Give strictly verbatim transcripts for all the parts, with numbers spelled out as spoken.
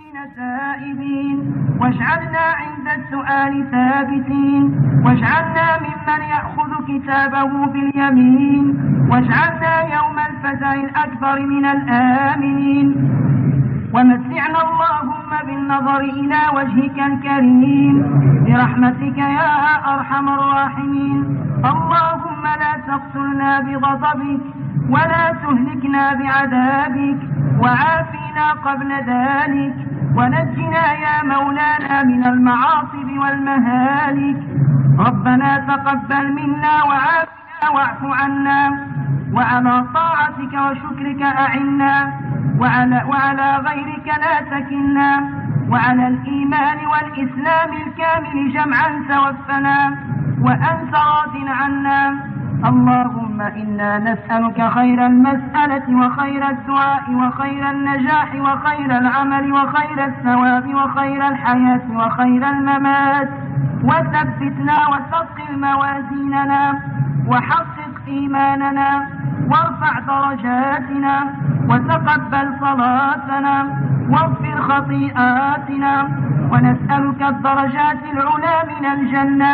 سائبين، واجعلنا عند السؤال ثابتين، واجعلنا ممن يأخذ كتابه باليمين، واجعلنا يوم الفزع الأكبر من الآمنين. ومتعنا اللهم بالنظر إلى وجهك الكريم برحمتك يا أرحم الراحمين. اللهم لا تقتلنا بغضبك ولا تهلكنا بعذابك، وعافنا قبل ذلك، ونجنا يا مولانا من المعاصب والمهالك. ربنا تقبل منا وعافنا واعف عنا، وعلى طاعتك وشكرك أعنا، وعلى, وعلى غيرك لا تكلنا، وعلى الإيمان والإسلام الكامل جمعا توفنا، وأنت راض عنا. اللهم إنا نسألك خير المسألة وخير الدعاء وخير النجاح وخير العمل وخير الثواب وخير الحياة وخير الممات، وثبتنا وثقل موازيننا، وحقق إيماننا، وارفع درجاتنا، وتقبل صلاتنا، واغفر خطيئاتنا، ونسألك الدرجات العلى من الجنة.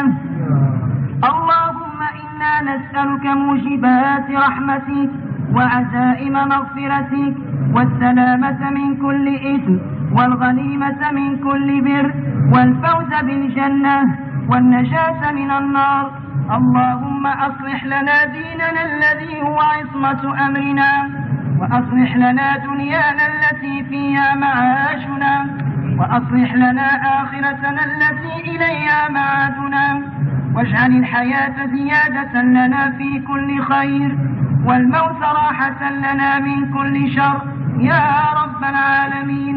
اللهم إنا نسألك موجبات رحمتك وعزائم مغفرتك والسلامة من كل إثم والغنيمة من كل بر والفوز بالجنة والنجاة من النار. اللهم أصلح لنا ديننا الذي هو عصمة أمرنا، وأصلح لنا دنيانا التي فيها معاشنا، وأصلح لنا آخرتنا التي إليها معادنا، واجعل الحياة زيادة لنا في كل خير، والموت راحة لنا من كل شر يا رب العالمين.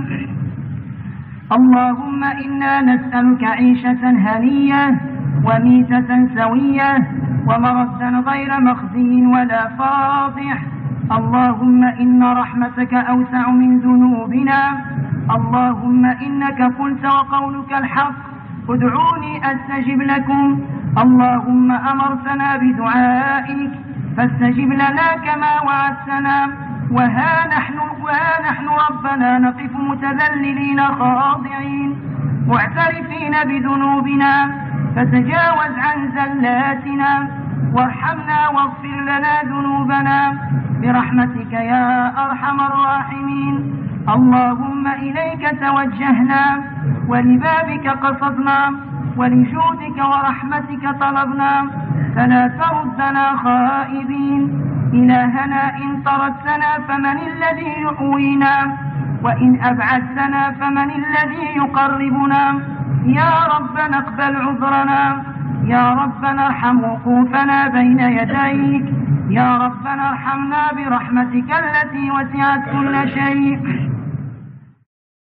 اللهم إنا نسألك عيشة هنية وميتة سوية ومردا غير مخزي ولا فاضح. اللهم إن رحمتك أوسع من ذنوبنا. اللهم إنك قلت وقولك الحق، ادعوني أستجب لكم. اللهم أمرتنا بدعائك فاستجب لنا كما وعدتنا، وها نحن, وها نحن ربنا نقف متذللين خاضعين معترفين بذنوبنا، فتجاوز عن زلاتنا وارحمنا واغفر لنا ذنوبنا برحمتك يا أرحم الراحمين. اللهم إليك توجهنا، ولبابك قصدنا، ولجودك ورحمتك طلبنا، فلا تردنا خائبين. إلهنا إن طردتنا فمن الذي يؤوينا، وإن أبعدتنا فمن الذي يقربنا. يا ربنا اقبل عذرنا، يا ربنا ارحم وقوفنا بين يديك، يا ربنا ارحمنا برحمتك التي وسعت كل شيء.